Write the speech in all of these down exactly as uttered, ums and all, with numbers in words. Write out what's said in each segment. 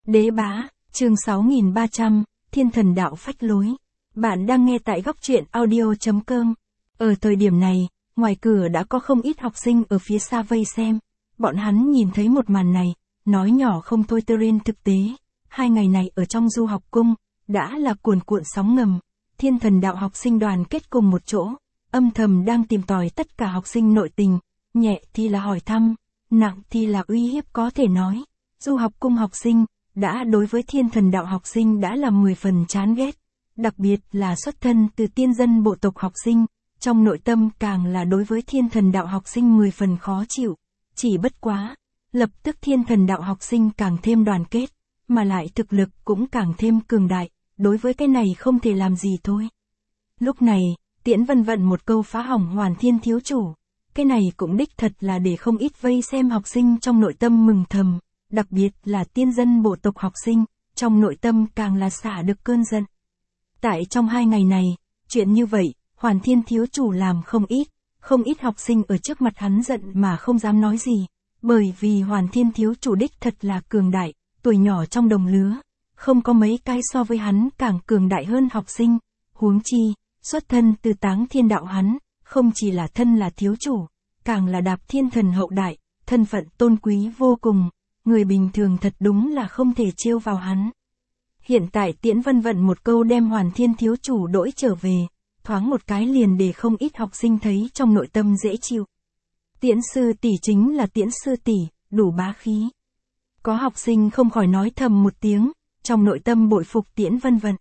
Đế bá, chương sáu nghìn ba trăm, Thiên thần đạo phách lối. Bạn đang nghe tại góc truyện audio chấm com. Ở thời điểm này, ngoài cửa đã có không ít học sinh ở phía xa vây xem. Bọn hắn nhìn thấy một màn này, nói nhỏ không thôi. Trên thực tế, hai ngày này ở trong du học cung, đã là cuồn cuộn sóng ngầm. Thiên thần đạo học sinh đoàn kết cùng một chỗ, âm thầm đang tìm tòi tất cả học sinh nội tình, nhẹ thì là hỏi thăm, nặng thì là uy hiếp. Có thể nói, du học cung học sinh, đã đối với thiên thần đạo học sinh đã là mười phần chán ghét. Đặc biệt là xuất thân từ tiên dân bộ tộc học sinh, trong nội tâm càng là đối với thiên thần đạo học sinh mười phần khó chịu. Chỉ bất quá, lập tức thiên thần đạo học sinh càng thêm đoàn kết, mà lại thực lực cũng càng thêm cường đại, đối với cái này không thể làm gì thôi. Lúc này, Tiễn Vân vận một câu phá hỏng Hoàn Thiên thiếu chủ, cái này cũng đích thật là để không ít vây xem học sinh trong nội tâm mừng thầm, đặc biệt là tiên dân bộ tộc học sinh, trong nội tâm càng là xả được cơn giận. Tại trong hai ngày này, chuyện như vậy, Hoàn Thiên thiếu chủ làm không ít, không ít học sinh ở trước mặt hắn giận mà không dám nói gì, bởi vì Hoàn Thiên thiếu chủ đích thật là cường đại, tuổi nhỏ trong đồng lứa, không có mấy cái so với hắn càng cường đại hơn học sinh, huống chi, xuất thân từ Táng Thiên đạo hắn, không chỉ là thân là thiếu chủ, càng là đạp thiên thần hậu đại, thân phận tôn quý vô cùng, người bình thường thật đúng là không thể trêu vào hắn. Hiện tại Tiễn Vân vận một câu đem Hoàn Thiên thiếu chủ đỗi trở về, thoáng một cái liền để không ít học sinh thấy trong nội tâm dễ chịu. Tiễn sư tỷ chính là Tiễn sư tỷ, đủ bá khí. Có học sinh không khỏi nói thầm một tiếng, trong nội tâm bội phục Tiễn Vân vận.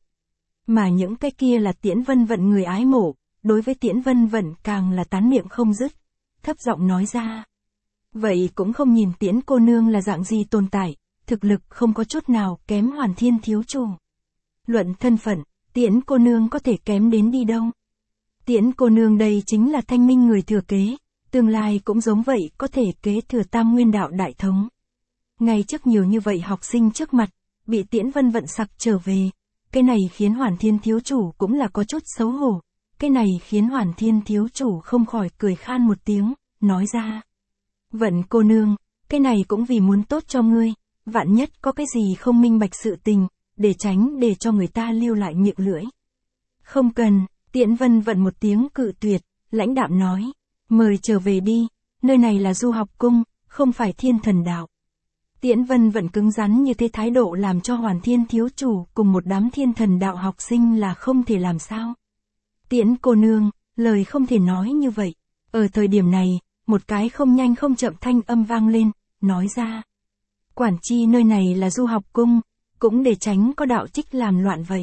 Mà những cái kia là Tiễn Vân vận người ái mộ, đối với Tiễn Vân vận càng là tán miệng không dứt, thấp giọng nói ra. Vậy cũng không nhìn Tiễn cô nương là dạng gì tồn tại, thực lực không có chút nào kém Hoàn Thiên thiếu chủ. Luận thân phận, Tiễn cô nương có thể kém đến đi đâu. Tiễn cô nương đây chính là thanh minh người thừa kế, tương lai cũng giống vậy có thể kế thừa Tam Nguyên đạo đại thống. Ngay trước nhiều như vậy học sinh trước mặt, bị Tiễn Vân vận sặc trở về, cái này khiến Hoàn Thiên thiếu chủ cũng là có chút xấu hổ, cái này khiến Hoàn Thiên thiếu chủ không khỏi cười khan một tiếng, nói ra. Vận cô nương, cái này cũng vì muốn tốt cho ngươi, vạn nhất có cái gì không minh bạch sự tình, để tránh để cho người ta lưu lại miệng lưỡi. Không cần, Tiễn Vân vận một tiếng cự tuyệt, lãnh đạm nói, mời trở về đi, nơi này là du học cung, không phải thiên thần đạo. Tiễn Vân vận cứng rắn như thế thái độ làm cho Hoàn Thiên thiếu chủ cùng một đám thiên thần đạo học sinh là không thể làm sao. Tiễn cô nương, lời không thể nói như vậy. Ở thời điểm này, một cái không nhanh không chậm thanh âm vang lên, nói ra. Quản chi nơi này là du học cung, cũng để tránh có đạo trích làm loạn vậy.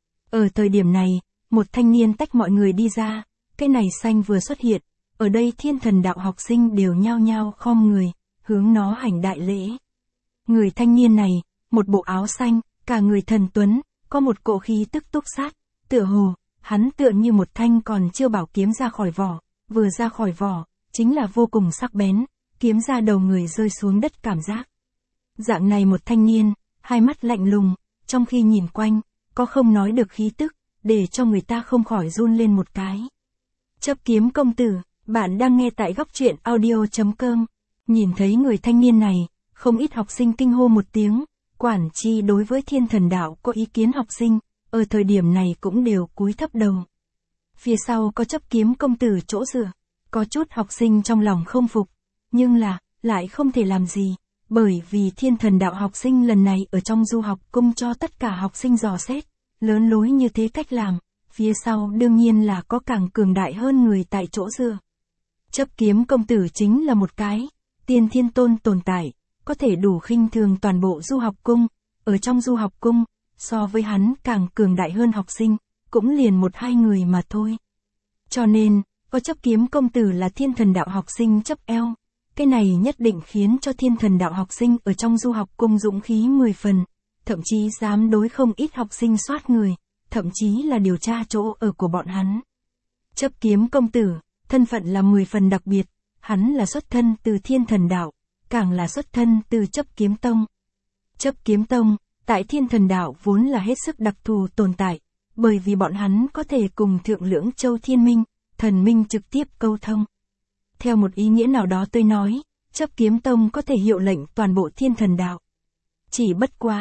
Ở thời điểm này, một thanh niên tách mọi người đi ra, cái này xanh vừa xuất hiện, ở đây thiên thần đạo học sinh đều nhao nhao khom người, hướng nó hành đại lễ. Người thanh niên này, một bộ áo xanh, cả người thần tuấn, có một cỗ khí tức túc sát, tựa hồ, hắn tựa như một thanh còn chưa bảo kiếm ra khỏi vỏ, vừa ra khỏi vỏ, chính là vô cùng sắc bén, kiếm ra đầu người rơi xuống đất cảm giác. Dạng này một thanh niên, hai mắt lạnh lùng, trong khi nhìn quanh, có không nói được khí tức, để cho người ta không khỏi run lên một cái. Chấp kiếm công tử, bạn đang nghe tại góc truyện audio chấm com. Nhìn thấy người thanh niên này, không ít học sinh kinh hô một tiếng, quản chi đối với thiên thần đạo có ý kiến học sinh, ở thời điểm này cũng đều cúi thấp đầu. Phía sau có chấp kiếm công tử chỗ dựa, có chút học sinh trong lòng không phục, nhưng là, lại không thể làm gì, bởi vì thiên thần đạo học sinh lần này ở trong du học cung cho tất cả học sinh dò xét, lớn lối như thế cách làm, phía sau đương nhiên là có càng cường đại hơn người tại chỗ dựa. Chấp kiếm công tử chính là một cái, tiên thiên tôn tồn tại, có thể đủ khinh thường toàn bộ du học cung, ở trong du học cung, so với hắn càng cường đại hơn học sinh, cũng liền một hai người mà thôi. Cho nên, có chấp kiếm công tử là thiên thần đạo học sinh chấp eo, cái này nhất định khiến cho thiên thần đạo học sinh ở trong du học cung dũng khí mười phần, thậm chí dám đối không ít học sinh soát người, thậm chí là điều tra chỗ ở của bọn hắn. Chấp kiếm công tử, thân phận là mười phần đặc biệt, hắn là xuất thân từ thiên thần đạo, càng là xuất thân từ chấp kiếm tông. Chấp kiếm tông, tại thiên thần đạo vốn là hết sức đặc thù tồn tại, bởi vì bọn hắn có thể cùng thượng lưỡng châu thiên minh, thần minh trực tiếp câu thông. Theo một ý nghĩa nào đó tôi nói, chấp kiếm tông có thể hiệu lệnh toàn bộ thiên thần đạo. Chỉ bất quá,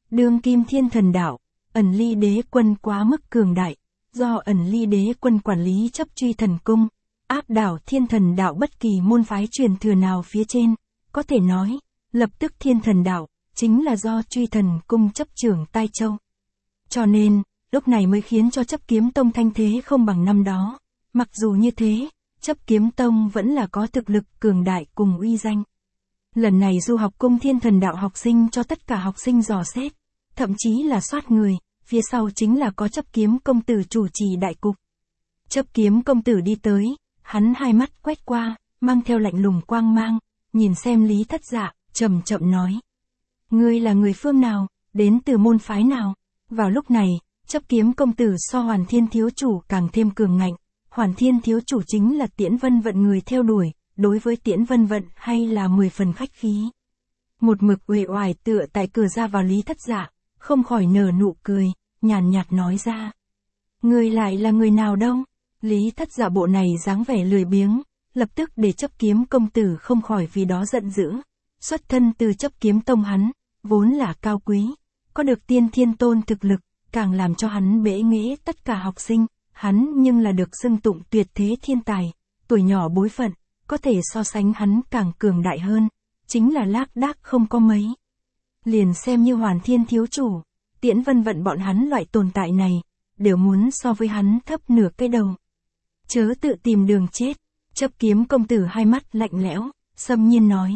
Đương kim thiên thần đạo, ẩn ly đế quân quá mức cường đại, do ẩn ly đế quân quản lý chấp truy thần cung, áp đảo thiên thần đạo bất kỳ môn phái truyền thừa nào phía trên, có thể nói, lập tức thiên thần đạo, chính là do truy thần cung chấp trưởng Tai Châu. Cho nên, lúc này mới khiến cho chấp kiếm tông thanh thế không bằng năm đó, mặc dù như thế, chấp kiếm tông vẫn là có thực lực cường đại cùng uy danh. Lần này du học cung thiên thần đạo học sinh cho tất cả học sinh dò xét, thậm chí là soát người, phía sau chính là có chấp kiếm công tử chủ trì đại cục. Chấp kiếm công tử đi tới, hắn hai mắt quét qua, mang theo lạnh lùng quang mang, nhìn xem Lý Thất Dạ, chậm chậm nói. Ngươi là người phương nào, đến từ môn phái nào? Vào lúc này, chấp kiếm công tử so Hoàn Thiên thiếu chủ càng thêm cường ngạnh, Hoàn Thiên thiếu chủ chính là Tiễn Vân Vận người theo đuổi, đối với Tiễn Vân Vận hay là mười phần khách khí. Một mực uể oải tựa tại cửa ra vào Lý Thất Dạ, không khỏi nở nụ cười, nhàn nhạt nói ra. Ngươi lại là người nào đâu? Lý Thất Dạ bộ này dáng vẻ lười biếng, lập tức để chấp kiếm công tử không khỏi vì đó giận dữ. Xuất thân từ chấp kiếm tông hắn, vốn là cao quý, có được tiên thiên tôn thực lực, càng làm cho hắn bẽ nghễ tất cả học sinh, hắn nhưng là được xưng tụng tuyệt thế thiên tài, tuổi nhỏ bối phận, có thể so sánh hắn càng cường đại hơn, chính là lác đác không có mấy. Liền xem như Hoàn Thiên thiếu chủ, Tiễn Vân Vận bọn hắn loại tồn tại này, đều muốn so với hắn thấp nửa cái đầu. Chớ tự tìm đường chết, chấp kiếm công tử hai mắt lạnh lẽo, xâm nhiên nói.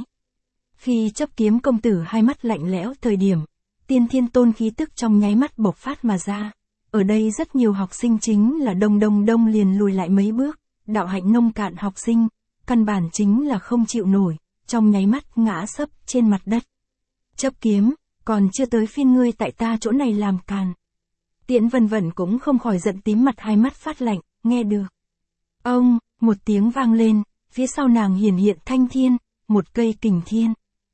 Khi chấp kiếm công tử hai mắt lạnh lẽo thời điểm, tiên thiên tôn khí tức trong nháy mắt bộc phát mà ra. Ở đây rất nhiều học sinh chính là đông đông đông liền lùi lại mấy bước, đạo hạnh nông cạn học sinh, căn bản chính là không chịu nổi, trong nháy mắt ngã sấp trên mặt đất. Chấp kiếm, còn chưa tới phiên ngươi tại ta chỗ này làm càn. Tiễn Vân Vận cũng không khỏi giận tím mặt hai mắt phát lạnh, nghe được. Ông, một tiếng vang lên, phía sau nàng hiển hiện thanh thiên, một cây kình thiên.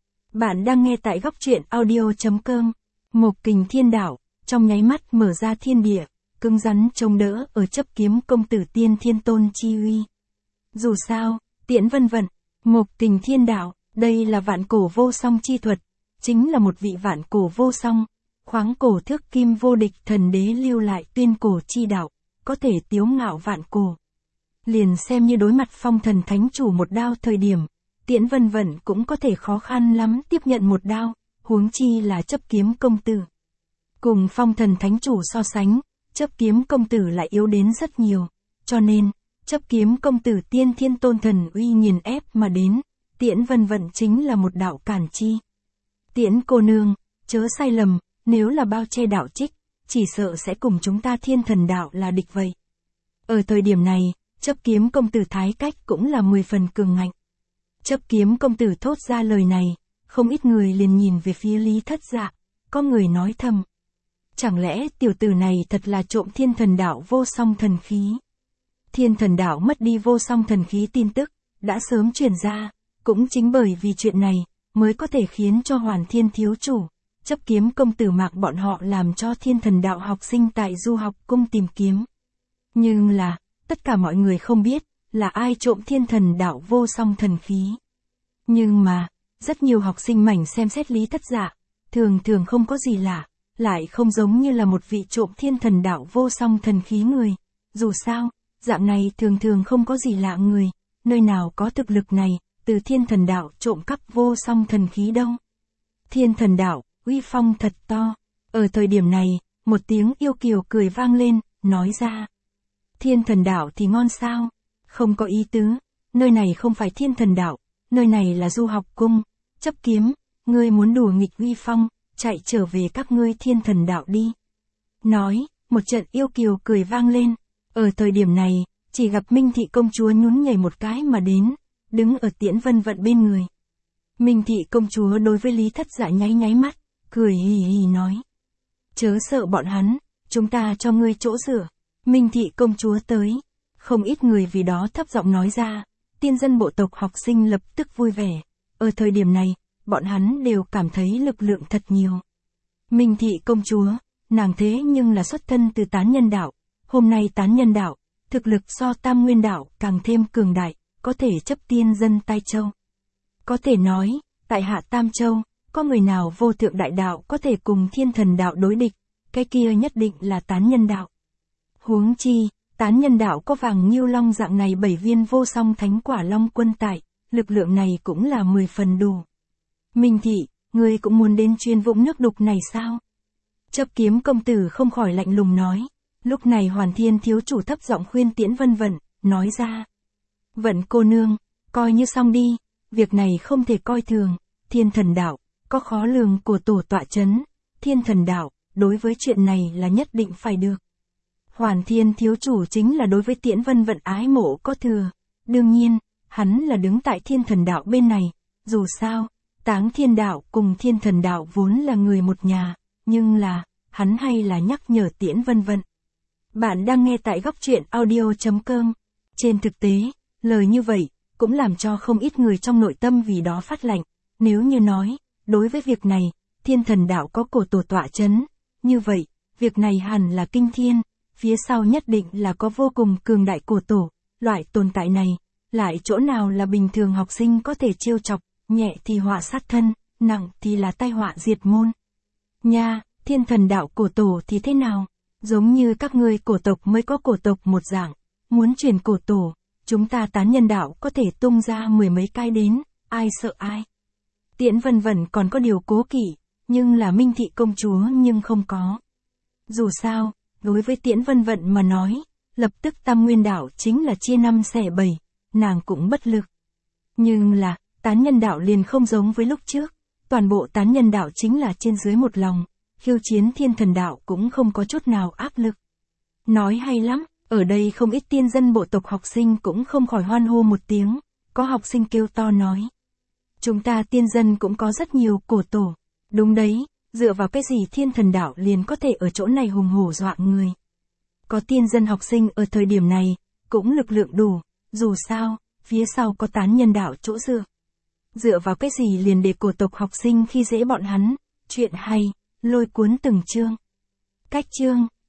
Bạn đang nghe tại góc truyện audio chấm com. Một kình thiên đạo, trong nháy mắt mở ra thiên địa, cứng rắn chống đỡ ở chấp kiếm công tử tiên thiên tôn chi uy. Dù sao, Tiễn Vân Vận, một kình thiên đạo, đây là vạn cổ vô song chi thuật, chính là một vị vạn cổ vô song, khoáng cổ thước kim vô địch thần đế lưu lại tuyên cổ chi đạo, có thể tiếu ngạo vạn cổ. Liền xem như đối mặt phong thần thánh chủ một đao thời điểm, Tiễn Vân Vận cũng có thể khó khăn lắm tiếp nhận một đao, huống chi là chấp kiếm công tử. Cùng phong thần thánh chủ so sánh, chấp kiếm công tử lại yếu đến rất nhiều, cho nên, chấp kiếm công tử tiên thiên tôn thần uy nghiền ép mà đến, Tiễn Vân Vận chính là một đạo cản chi. Tiễn cô nương, chớ sai lầm, nếu là bao che đạo trích, chỉ sợ sẽ cùng chúng ta thiên thần đạo là địch vậy. Ở thời điểm này, chấp kiếm công tử thái cách cũng là mười phần cường ngạnh. Chấp kiếm công tử thốt ra lời này, không ít người liền nhìn về phía Lý Thất Dạ, có người nói thầm. Chẳng lẽ tiểu tử này thật là trộm thiên thần đạo vô song thần khí? Thiên thần đạo mất đi vô song thần khí tin tức, đã sớm truyền ra, cũng chính bởi vì chuyện này, mới có thể khiến cho Hoàn Thiên thiếu chủ, chấp kiếm công tử mạc bọn họ làm cho thiên thần đạo học sinh tại du học cung tìm kiếm. Nhưng là, tất cả mọi người không biết, là ai trộm thiên thần đạo vô song thần khí. Nhưng mà, rất nhiều học sinh mảnh xem xét Lý Thất Dạ, thường thường không có gì lạ, lại không giống như là một vị trộm thiên thần đạo vô song thần khí người. Dù sao, dạng này thường thường không có gì lạ người, nơi nào có thực lực này, từ thiên thần đạo trộm cắp vô song thần khí đâu. Thiên thần đạo, uy phong thật to. Ở thời điểm này, một tiếng yêu kiều cười vang lên, nói ra. Thiên thần đạo thì ngon sao? Không có ý tứ, nơi này không phải thiên thần đạo, nơi này là du học cung. Chấp kiếm, ngươi muốn đùa nghịch uy phong, chạy trở về các ngươi thiên thần đạo đi. Nói, một trận yêu kiều cười vang lên. Ở thời điểm này, chỉ gặp Minh Thị công chúa nhún nhảy một cái mà đến, đứng ở Tiễn Vân Vận bên người. Minh Thị công chúa đối với Lý Thất Dạ nháy nháy mắt, cười hì hì nói. Chớ sợ bọn hắn, chúng ta cho ngươi chỗ dựa. Minh Thị công chúa tới. Không ít người vì đó thấp giọng nói ra, tiên dân bộ tộc học sinh lập tức vui vẻ. Ở thời điểm này, bọn hắn đều cảm thấy lực lượng thật nhiều. Minh Thị công chúa, nàng thế nhưng là xuất thân từ tán nhân đạo. Hôm nay tán nhân đạo, thực lực so tam nguyên đạo càng thêm cường đại, có thể chấp tiên dân Tai Châu. Có thể nói, tại hạ Tam Châu, có người nào vô thượng đại đạo có thể cùng thiên thần đạo đối địch, cái kia nhất định là tán nhân đạo. Huống chi, tán nhân đạo có vàng nghiêu long dạng này bảy viên vô song thánh quả long quân tại, lực lượng này cũng là mười phần đủ. Minh Thị, ngươi cũng muốn đến chuyên vũng nước đục này sao? Chấp Kiếm công tử không khỏi lạnh lùng nói. Lúc này Hoàn Thiên thiếu chủ thấp giọng khuyên Tiễn Vân Vận, nói ra. Vận cô nương, coi như xong đi, việc này không thể coi thường, thiên thần đạo, có khó lường của tổ tọa chấn, thiên thần đạo, đối với chuyện này là nhất định phải được. Hoàn Thiên thiếu chủ chính là đối với Tiễn Vân Vận ái mộ có thừa, đương nhiên, hắn là đứng tại thiên thần đạo bên này, dù sao, Táng Thiên đạo cùng thiên thần đạo vốn là người một nhà, nhưng là, hắn hay là nhắc nhở Tiễn Vân Vận. Bạn đang nghe tại góc truyện audio chấm com. Trên thực tế, lời như vậy, cũng làm cho không ít người trong nội tâm vì đó phát lạnh. Nếu như nói, đối với việc này, thiên thần đạo có cổ tổ tọa chấn, như vậy, việc này hẳn là kinh thiên, phía sau nhất định là có vô cùng cường đại cổ tổ, loại tồn tại này, lại chỗ nào là bình thường học sinh có thể trêu chọc, nhẹ thì họa sát thân, nặng thì là tai họa diệt môn. Nha, thiên thần đạo cổ tổ thì thế nào? Giống như các ngươi cổ tộc mới có cổ tộc một dạng, muốn truyền cổ tổ, chúng ta tán nhân đạo có thể tung ra mười mấy cái đến, ai sợ ai. Tiễn Vân Vận còn có điều cố kỵ, nhưng là Minh Thị công chúa nhưng không có. Dù sao, đối với Tiễn Vân Vận mà nói, lập tức Tam Nguyên đạo chính là chia năm xẻ bảy, nàng cũng bất lực. Nhưng là, tán nhân đạo liền không giống với lúc trước, toàn bộ tán nhân đạo chính là trên dưới một lòng, khiêu chiến thiên thần đạo cũng không có chút nào áp lực. Nói hay lắm, ở đây không ít tiên dân bộ tộc học sinh cũng không khỏi hoan hô một tiếng, có học sinh kêu to nói. Chúng ta tiên dân cũng có rất nhiều cổ tổ, đúng đấy, dựa vào cái gì thiên thần đạo liền có thể ở chỗ này hùng hổ dọa người. Có tiên dân học sinh ở thời điểm này, cũng lực lượng đủ, dù sao, phía sau có tán nhân đạo chỗ dựa. Dựa vào cái gì liền để cổ tộc học sinh khi dễ bọn hắn, chuyện hay, lôi cuốn từng chương. Cách chương